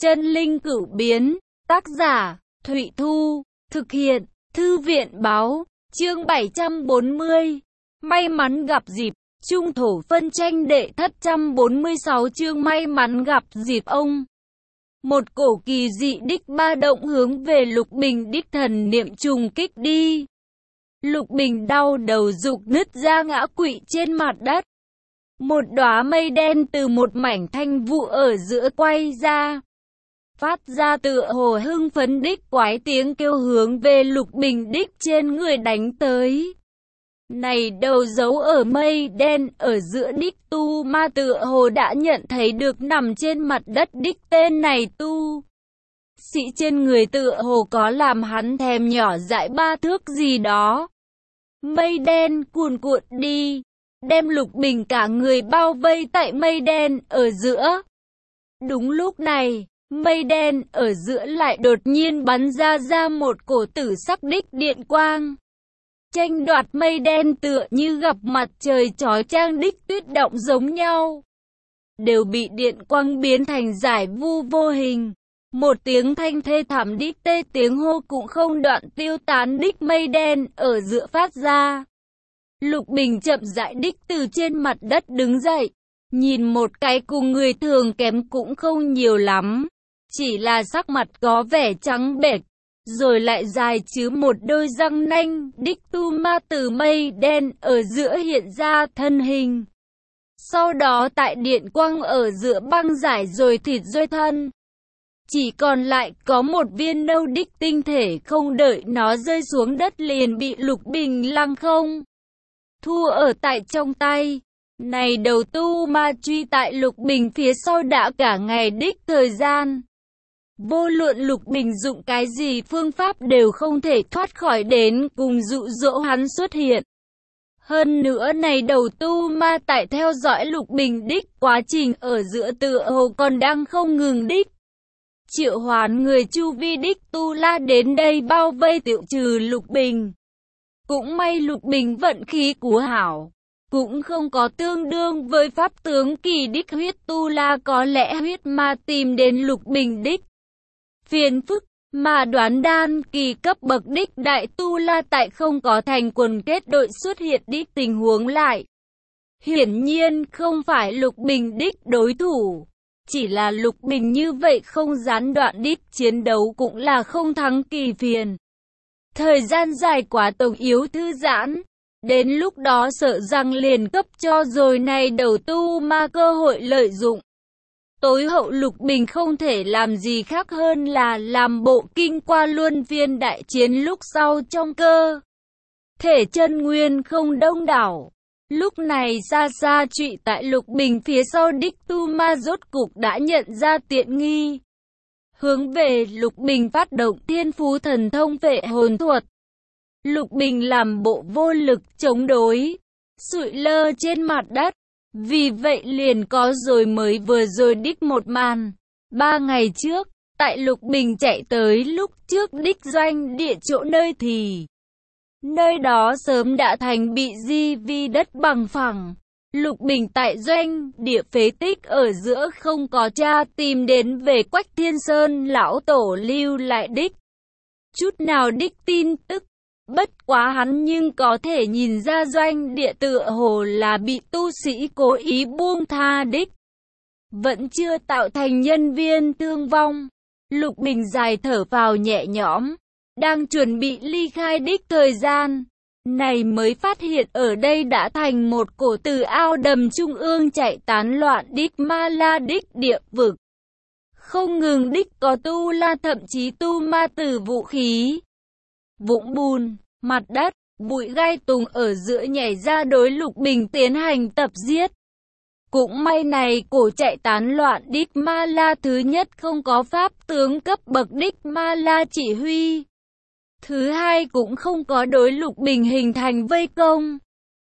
Chân linh cửu biến, tác giả, Thụy Thu, thực hiện, Thư viện báo, chương 740. May mắn gặp dịp, trung thổ phân tranh đệ thất 146 chương may mắn gặp dịp ông. Một cổ kỳ dị đích ba động hướng về Lục Bình đích thần niệm trùng kích đi. Lục Bình đau đầu rục nứt ra ngã quỵ trên mặt đất. Một đóa mây đen từ một mảnh thanh vụ ở giữa quay ra. Phát ra tựa hồ hưng phấn đích quái tiếng kêu hướng về Lục Bình đích trên người đánh tới. Này đầu dấu ở mây đen ở giữa đích tu ma tựa hồ đã nhận thấy được nằm trên mặt đất đích tên này tu sĩ trên người tựa hồ có làm hắn thèm nhỏ dãi 3 thước gì đó. Mây đen cuồn cuộn đi, đem Lục Bình cả người bao vây tại mây đen ở giữa. Đúng lúc này, mây đen ở giữa lại đột nhiên bắn ra một cổ tử sắc đích điện quang. Tranh đoạt mây đen tựa như gặp mặt trời chói chang đích tuyết động giống nhau. Đều bị điện quang biến thành giải vu vô hình. Một tiếng thanh thê thảm đích tê tiếng hô cũng không đoạn tiêu tán đích mây đen ở giữa phát ra. Lục Bình chậm rãi đích từ trên mặt đất đứng dậy. Nhìn một cái cùng người thường kém cũng không nhiều lắm. Chỉ là sắc mặt có vẻ trắng bệch. Rồi lại dài chứ một đôi răng nanh, đích tu ma từ mây đen ở giữa hiện ra thân hình. Sau đó tại điện quang ở giữa băng giải rồi thịt rơi thân. Chỉ còn lại có một viên nâu đích tinh thể, không đợi nó rơi xuống đất liền bị Lục Bình lăng không thua ở tại trong tay. Này đầu tu ma truy tại Lục Bình phía sau đã cả ngày đích thời gian. Vô luận Lục Bình dụng cái gì phương pháp đều không thể thoát khỏi đến cùng dụ dỗ hắn xuất hiện. Hơn nữa này đầu tu ma tại theo dõi Lục Bình đích quá trình ở giữa tựa hồ còn đang không ngừng đích triệu hoán người chu vi đích tu la đến đây bao vây tiêu trừ Lục Bình. Cũng may Lục Bình vận khí của hảo, cũng không có tương đương với pháp tướng kỳ đích huyết tu la, có lẽ huyết ma tìm đến Lục Bình đích phiền phức, mà đoán đan kỳ cấp bậc đích đại tu la tại không có thành quần kết đội xuất hiện đích tình huống lại. Hiển nhiên không phải Lục Bình đích đối thủ, chỉ là Lục Bình như vậy không gián đoạn đích chiến đấu cũng là không thắng kỳ phiền. Thời gian dài quá tổng yếu thư giãn, đến lúc đó sợ rằng liền cấp cho rồi này đầu tu ma cơ hội lợi dụng. Tối hậu Lục Bình không thể làm gì khác hơn là làm bộ kinh qua luân phiên đại chiến lúc sau trong cơ thể chân nguyên không đông đảo. Lúc này xa xa trụy tại Lục Bình phía sau đích tu ma rốt cục đã nhận ra tiện nghi. Hướng về Lục Bình phát động thiên phú thần thông vệ hồn thuật. Lục Bình làm bộ vô lực chống đối, sụi lơ trên mặt đất. Vì vậy liền có rồi mới vừa rồi đích một màn. 3 ngày trước, tại Lục Bình chạy tới lúc trước đích doanh địa chỗ nơi thì nơi đó sớm đã thành bị di vi đất bằng phẳng. Lục Bình tại doanh địa phế tích ở giữa không có tra tìm đến về Quách Thiên Sơn lão tổ lưu lại đích chút nào đích tin tức. Bất quá hắn nhưng có thể nhìn ra doanh địa tựa hồ là bị tu sĩ cố ý buông tha đích. Vẫn chưa tạo thành nhân viên thương vong. Lục Bình dài thở vào nhẹ nhõm. Đang chuẩn bị ly khai đích thời gian. Này mới phát hiện ở đây đã thành một cổ từ ao đầm trung ương chạy tán loạn đích ma la đích địa vực. Không ngừng đích có tu la, thậm chí tu ma từ vũ khí, vũng bùn, mặt đất, bụi gai tùng ở giữa nhảy ra đối Lục Bình tiến hành tập giết. Cũng may này cổ chạy tán loạn đích ma la thứ nhất không có pháp tướng cấp bậc đích ma la chỉ huy. Thứ hai cũng không có đối Lục Bình hình thành vây công.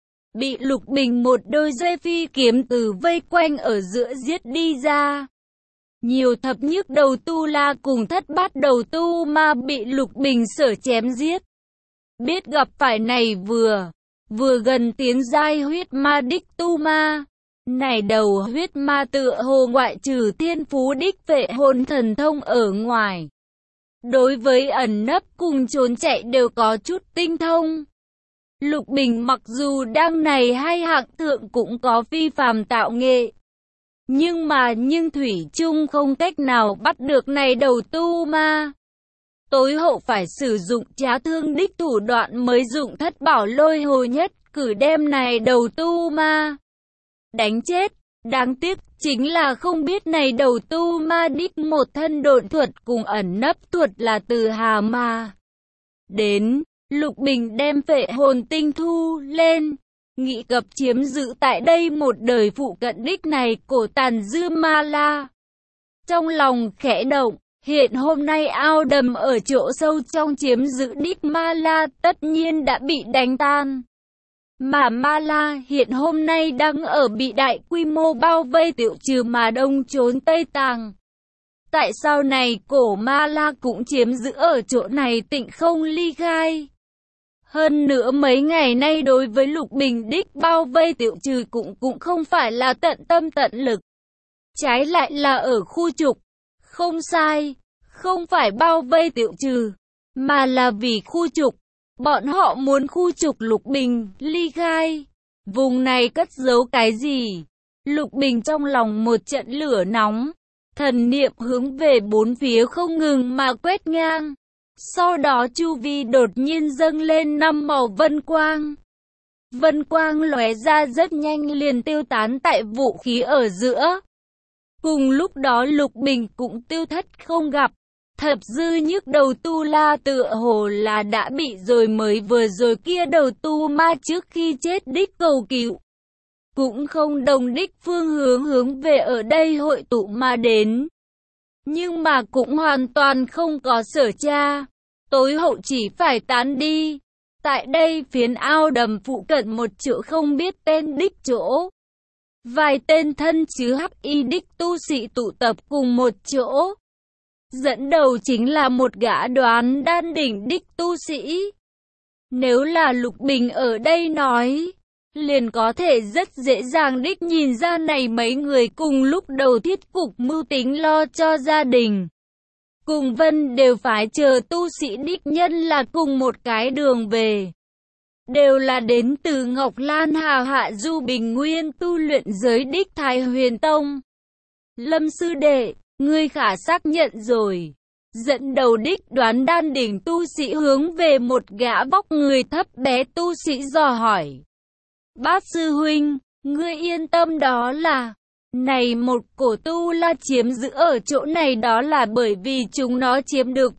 Bị Lục Bình một đôi dây phi kiếm từ vây quanh ở giữa giết đi ra. Nhiều thập nhức đầu tu la cùng thất bát đầu tu ma bị Lục Bình sở chém giết. Biết gặp phải này vừa gần tiến giai huyết ma đích tu ma. Này đầu huyết ma tựa hồ ngoại trừ thiên phú đích vệ hồn thần thông ở ngoài, đối với ẩn nấp cùng trốn chạy đều có chút tinh thông. Lục Bình mặc dù đang này hay hạng thượng cũng có phi phàm tạo nghệ, nhưng thủy chung không cách nào bắt được này đầu tu ma. Tối hậu phải sử dụng trá thương đích thủ đoạn mới dụng thất bảo lôi hồ nhất cử đem này đầu tu ma đánh chết. Đáng tiếc chính là không biết này đầu tu ma đích một thân độn thuật cùng ẩn nấp thuật là từ hà ma đến. Lục Bình đem phệ hồn tinh thu lên, nghị cập chiếm giữ tại đây một đời phụ cận đích này cổ tàn dư ma la. Trong lòng khẽ động, hiện hôm nay ao đầm ở chỗ sâu trong chiếm giữ đích ma la tất nhiên đã bị đánh tan. Mà ma la hiện hôm nay đang ở bị đại quy mô bao vây tiêu trừ mà đông trốn tây tàng. Tại sao này cổ ma la cũng chiếm giữ ở chỗ này tịnh không ly khai? Hơn nữa mấy ngày nay đối với Lục Bình đích bao vây tiêu trừ cũng không phải là tận tâm tận lực. Trái lại là ở khu trục. Không sai, không phải bao vây tiêu trừ, mà là vì khu trục. Bọn họ muốn khu trục Lục Bình, ly khai. Vùng này cất giấu cái gì? Lục Bình trong lòng một trận lửa nóng. Thần niệm hướng về bốn phía không ngừng mà quét ngang. Sau đó chu vi đột nhiên dâng lên 5 màu vân quang. Vân quang lóe ra rất nhanh liền tiêu tán tại vũ khí ở giữa. Cùng lúc đó Lục Bình cũng tiêu thất không gặp. Thập dư nhức đầu tu la tựa hồ là đã bị rồi mới vừa rồi kia đầu tu ma trước khi chết đích cầu cứu. Cũng không đồng đích phương hướng về ở đây hội tụ mà đến. Nhưng mà cũng hoàn toàn không có sở tra. Tối hậu chỉ phải tán đi. Tại đây phiến ao đầm phụ cận một chỗ không biết tên đích chỗ. Vài tên thân chứ hắc y đích tu sĩ tụ tập cùng một chỗ. Dẫn đầu chính là một gã đoán đan đỉnh đích tu sĩ. Nếu là Lục Bình ở đây nói, liền có thể rất dễ dàng đích nhìn ra này mấy người cùng lúc đầu thiết cục mưu tính lo cho gia đình. Cùng Vân đều phải chờ tu sĩ đích nhân là cùng một cái đường về. Đều là đến từ Ngọc Lan Hà Hạ Du Bình Nguyên tu luyện giới đích Thái Huyền Tông. Lâm sư đệ, ngươi khả xác nhận rồi. Dẫn đầu đích đoán đan đỉnh tu sĩ hướng về một gã vóc người thấp bé tu sĩ dò hỏi. Bát sư huynh, ngươi yên tâm đó là, này một cổ tu la chiếm giữ ở chỗ này đó là bởi vì chúng nó chiếm được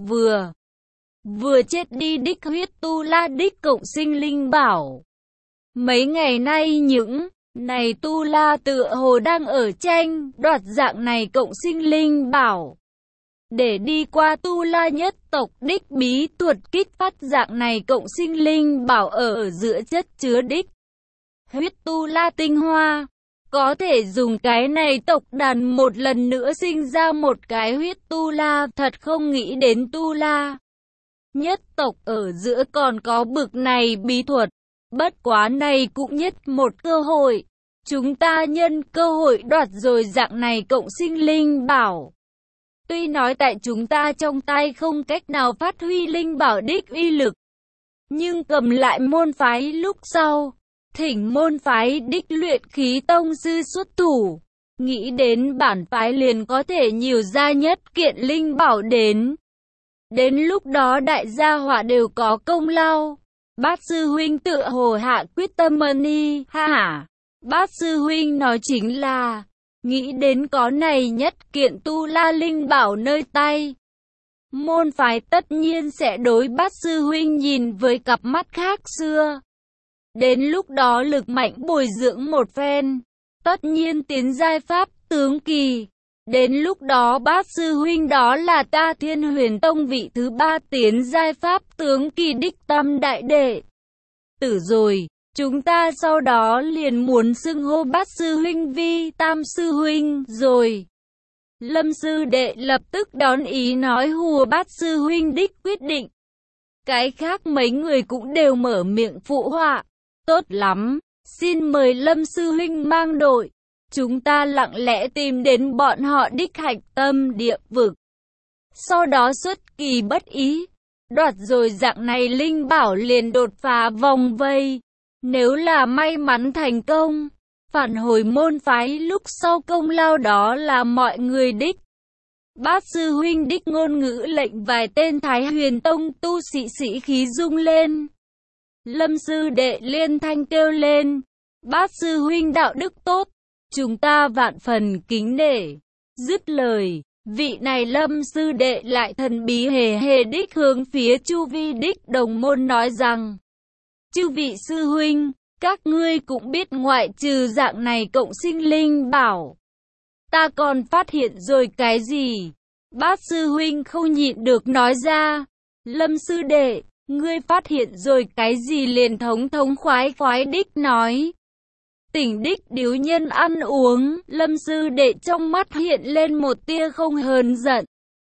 vừa chết đi đích huyết tu la đích cộng sinh linh bảo. Mấy ngày nay những này tu la tựa hồ đang ở tranh đoạt dạng này cộng sinh linh bảo. Để đi qua tu la nhất tộc đích bí thuật kích phát dạng này cộng sinh linh bảo ở giữa chất chứa đích huyết tu la tinh hoa. Có thể dùng cái này tộc đàn một lần nữa sinh ra một cái huyết tu la. Thật không nghĩ đến tu la nhất tộc ở giữa còn có bực này bí thuật. Bất quá này cũng nhất một cơ hội. Chúng ta nhân cơ hội đoạt rồi dạng này cộng sinh linh bảo. Tuy nói tại chúng ta trong tay không cách nào phát huy linh bảo đích uy lực, nhưng cầm lại môn phái lúc sau, thỉnh môn phái đích luyện khí tông sư xuất thủ, nghĩ đến bản phái liền có thể nhiều ra nhất kiện linh bảo đến. Đến lúc đó đại gia hỏa đều có công lao. Bát sư huynh tựa hồ hạ quyết tâm mani, ha ha. Bát sư huynh nói chính là, nghĩ đến có này nhất kiện tu la linh bảo nơi tay. Môn phái tất nhiên sẽ đối bát sư huynh nhìn với cặp mắt khác xưa. Đến lúc đó lực mạnh bồi dưỡng một phen, tất nhiên tiến giai pháp tướng kỳ. Đến lúc đó bát sư huynh đó là ta Thiên Huyền Tông vị thứ 3 tiến giai pháp tướng kỳ đích tam đại đệ tử rồi. Chúng ta sau đó liền muốn xưng hô bát sư huynh vi tam sư huynh rồi. Lâm sư đệ lập tức đón ý nói hùa bát sư huynh đích quyết định. Cái khác mấy người cũng đều mở miệng phụ họa. Tốt lắm, xin mời Lâm sư huynh mang đội. chúng ta lặng lẽ tìm đến bọn họ đích hạch tâm địa vực. Sau đó xuất kỳ bất ý, đoạt rồi dạng này linh bảo liền đột phá vòng vây. Nếu là may mắn thành công, phản hồi môn phái lúc sau công lao đó là mọi người đích. Bát sư huynh đích ngôn ngữ lệnh vài tên Thái Huyền Tông tu sĩ sĩ khí rung lên. Lâm sư đệ liên thanh kêu lên, bát sư huynh đạo đức tốt, chúng ta vạn phần kính nể. Dứt lời, vị này Lâm sư đệ lại thần bí hề hề đích hướng phía chu vi đích đồng môn nói rằng, chư vị sư huynh, các ngươi cũng biết ngoại trừ dạng này cộng sinh linh bảo, ta còn phát hiện rồi cái gì? Bát sư huynh không nhịn được nói ra, Lâm sư đệ, ngươi phát hiện rồi cái gì? Liền thống khoái đích nói. Tỉnh đích điếu nhân ăn uống, Lâm sư đệ trong mắt hiện lên một tia không hờn giận.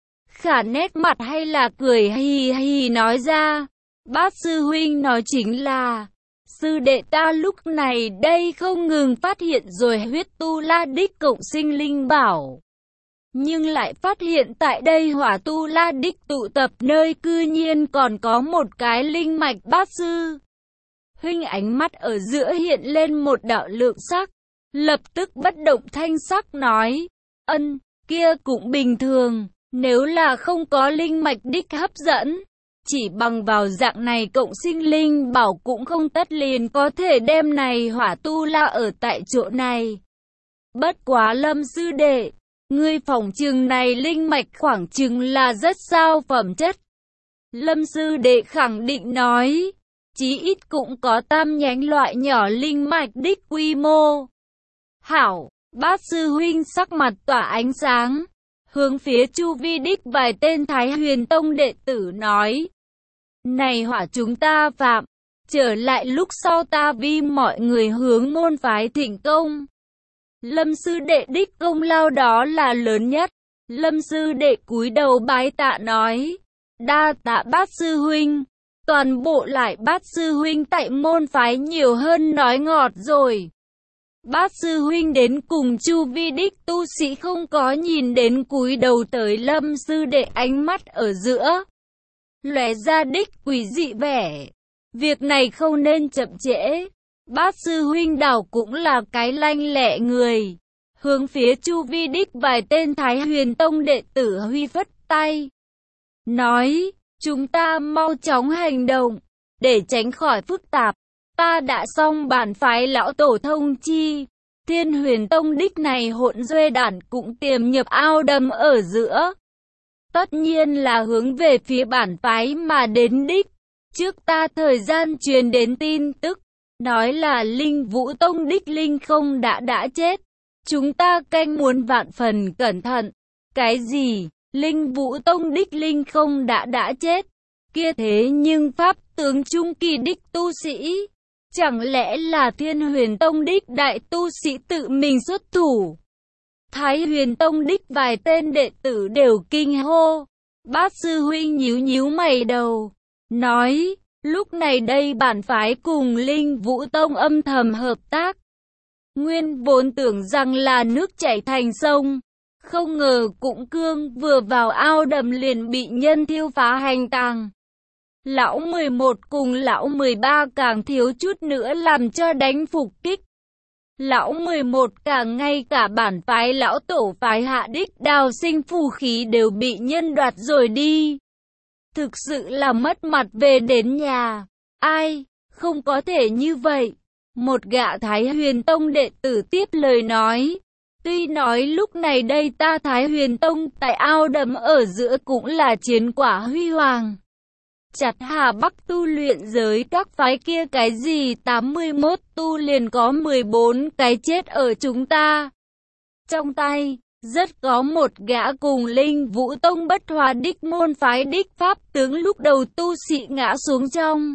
Khả nét mặt hay là cười hì hì nói ra, bát sư huynh nói chính là, sư đệ ta lúc này đây không ngừng phát hiện rồi huyết tu la đích cộng sinh linh bảo. Nhưng lại phát hiện tại đây hỏa tu la đích tụ tập nơi cư nhiên còn có một cái linh mạch bát sư. Huynh ánh mắt ở giữa hiện lên một đạo lượng sắc, lập tức bất động thanh sắc nói, ân, kia cũng bình thường, nếu là không có linh mạch đích hấp dẫn, chỉ bằng vào dạng này cộng sinh linh bảo cũng không tất liền có thể đem này hỏa tu la ở tại chỗ này. Bất quá Lâm sư đệ, ngươi phỏng chừng này linh mạch khoảng chừng là rất sao phẩm chất. Lâm sư đệ khẳng định nói, chí ít cũng có tam nhánh loại nhỏ linh mạch đích quy mô. Hảo, bát sư huynh sắc mặt tỏa ánh sáng, hướng phía chu vi đích vài tên Thái Huyền Tông đệ tử nói, này hỏa chúng ta phạm, trở lại lúc sau ta vi mọi người hướng môn phái thỉnh công. Lâm sư đệ đích công lao đó là lớn nhất. Lâm sư đệ cúi đầu bái tạ nói, đa tạ bát sư huynh, toàn bộ lại bát sư huynh tại môn phái nhiều hơn nói ngọt rồi. Bát sư huynh đến cùng chu vi đích tu sĩ không có nhìn đến cúi đầu tới Lâm sư đệ ánh mắt ở giữa, lóe ra đích quỷ dị vẻ. Việc này không nên chậm trễ. Bát sư huynh đảo cũng là cái lanh lẹ người. Hướng phía chu vi đích vài tên Thái Huyền Tông đệ tử huy phất tay, nói, chúng ta mau chóng hành động, để tránh khỏi phức tạp. Ta đã xong bản phái lão tổ thông chi, Thiên Huyền Tông đích này hỗn duê đản cũng tiềm nhập ao đầm ở giữa. Tất nhiên là hướng về phía bản phái mà đến đích. Trước ta thời gian truyền đến tin tức, nói là Linh Vũ Tông đích Linh không đã chết. Chúng ta canh muốn vạn phần cẩn thận. Cái gì? Linh Vũ Tông đích Linh không đã chết? Kia thế nhưng pháp tướng trung kỳ đích tu sĩ, chẳng lẽ là Thiên Huyền Tông đích đại tu sĩ tự mình xuất thủ? Thái Huyền Tông đích vài tên đệ tử đều kinh hô. Bát sư huynh nhíu mày đầu, nói, lúc này đây bản phái cùng Linh Vũ Tông âm thầm hợp tác. Nguyên vốn tưởng rằng là nước chảy thành sông, không ngờ cũng cương vừa vào ao đầm liền bị nhân thiêu phá hành tàng. Lão 11 cùng lão 13 càng thiếu chút nữa làm cho đánh phục kích. Lão 11 càng ngay cả bản phái lão tổ phái hạ đích đào sinh phù khí đều bị nhân đoạt rồi đi. Thực sự là mất mặt về đến nhà. Ai, không có thể như vậy. Một gã Thái Huyền Tông đệ tử tiếp lời nói. Tuy nói lúc này đây ta Thái Huyền Tông tại ao đầm ở giữa cũng là chiến quả huy hoàng. Chặt Hà Bắc tu luyện giới các phái kia cái gì 81 tu liền có 14 cái chết ở chúng ta. Trong tay, rất có một gã cùng Linh Vũ Tông bất hòa đích môn phái đích pháp tướng lúc đầu tu sĩ ngã xuống trong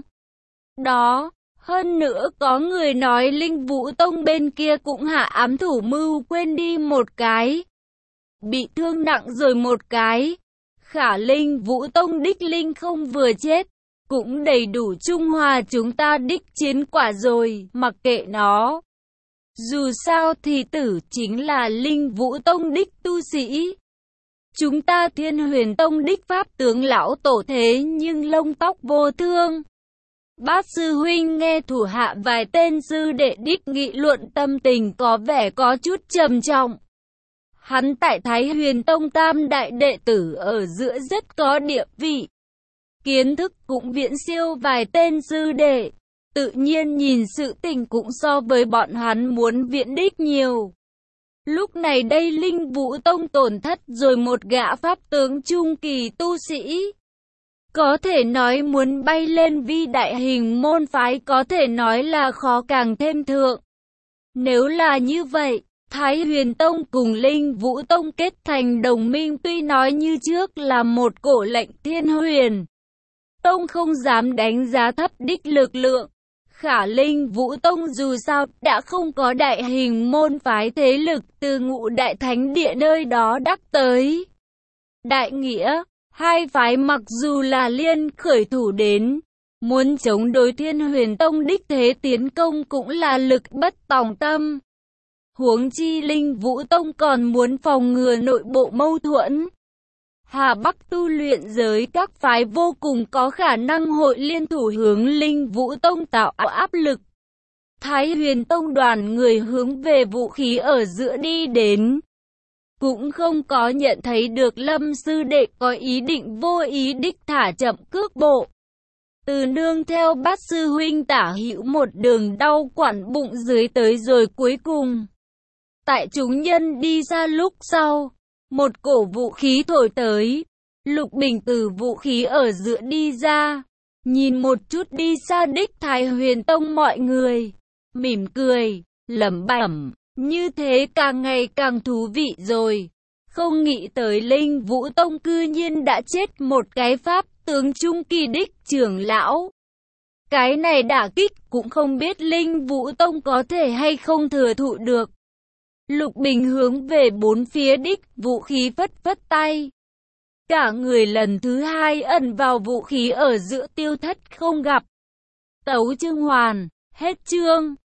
đó. Hơn nữa có người nói Linh Vũ Tông bên kia cũng hạ ám thủ mưu quên đi một cái, bị thương nặng rồi một cái. Khả Linh Vũ Tông đích Linh không vừa chết, cũng đầy đủ trung hòa chúng ta đích chiến quả rồi, mặc kệ nó. Dù sao thì tử chính là Linh Vũ Tông đích tu sĩ. Chúng ta Thiên Huyền Tông đích pháp tướng lão tổ thế nhưng lông tóc vô thương. Bát sư huynh nghe thủ hạ vài tên sư đệ đích nghị luận tâm tình có vẻ có chút trầm trọng. Hắn tại Thái Huyền Tông tam đại đệ tử ở giữa rất có địa vị. Kiến thức cũng viễn siêu vài tên sư đệ. Tự nhiên nhìn sự tình cũng so với bọn hắn muốn viễn đích nhiều. Lúc này đây Linh Vũ Tông tổn thất rồi một gã pháp tướng trung kỳ tu sĩ. Có thể nói muốn bay lên vi đại hình môn phái có thể nói là khó càng thêm thượng. Nếu là như vậy, Thái Huyền Tông cùng Linh Vũ Tông kết thành đồng minh tuy nói như trước là một cổ lệnh Thiên Huyền Tông không dám đánh giá thấp đích lực lượng. Khả Linh Vũ Tông dù sao đã không có đại hình môn phái thế lực từ Ngũ Đại Thánh Địa nơi đó đắc tới. Đại nghĩa, hai phái mặc dù là liên khởi thủ đến, muốn chống đối Thiên Huyền Tông đích thế tiến công cũng là lực bất tòng tâm. Huống chi Linh Vũ Tông còn muốn phòng ngừa nội bộ mâu thuẫn. Hà Bắc tu luyện giới các phái vô cùng có khả năng hội liên thủ hướng Linh Vũ Tông tạo áp lực. Thái Huyền Tông đoàn người hướng về vũ khí ở giữa đi đến. Cũng không có nhận thấy được Lâm sư đệ có ý định vô ý đích thả chậm cước bộ. Từ nương theo Bát sư huynh tả hữu một đường đau quặn bụng dưới tới rồi cuối cùng. Tại chúng nhân đi ra lúc sau. Một cổ vũ khí thổi tới, Lục Bình từ vũ khí ở giữa đi ra, nhìn một chút đi xa đích Thái Huyền Tông mọi người, mỉm cười, lẩm bẩm, như thế càng ngày càng thú vị rồi. Không nghĩ tới Linh Vũ Tông cư nhiên đã chết một cái pháp tướng trung kỳ đích trưởng lão. Cái này đả kích cũng không biết Linh Vũ Tông có thể hay không thừa thụ được. Lục Bình hướng về bốn phía đích vũ khí phất phất tay. Cả người lần thứ hai ẩn vào vũ khí ở giữa tiêu thất không gặp. Tấu chương hoàn, hết chương.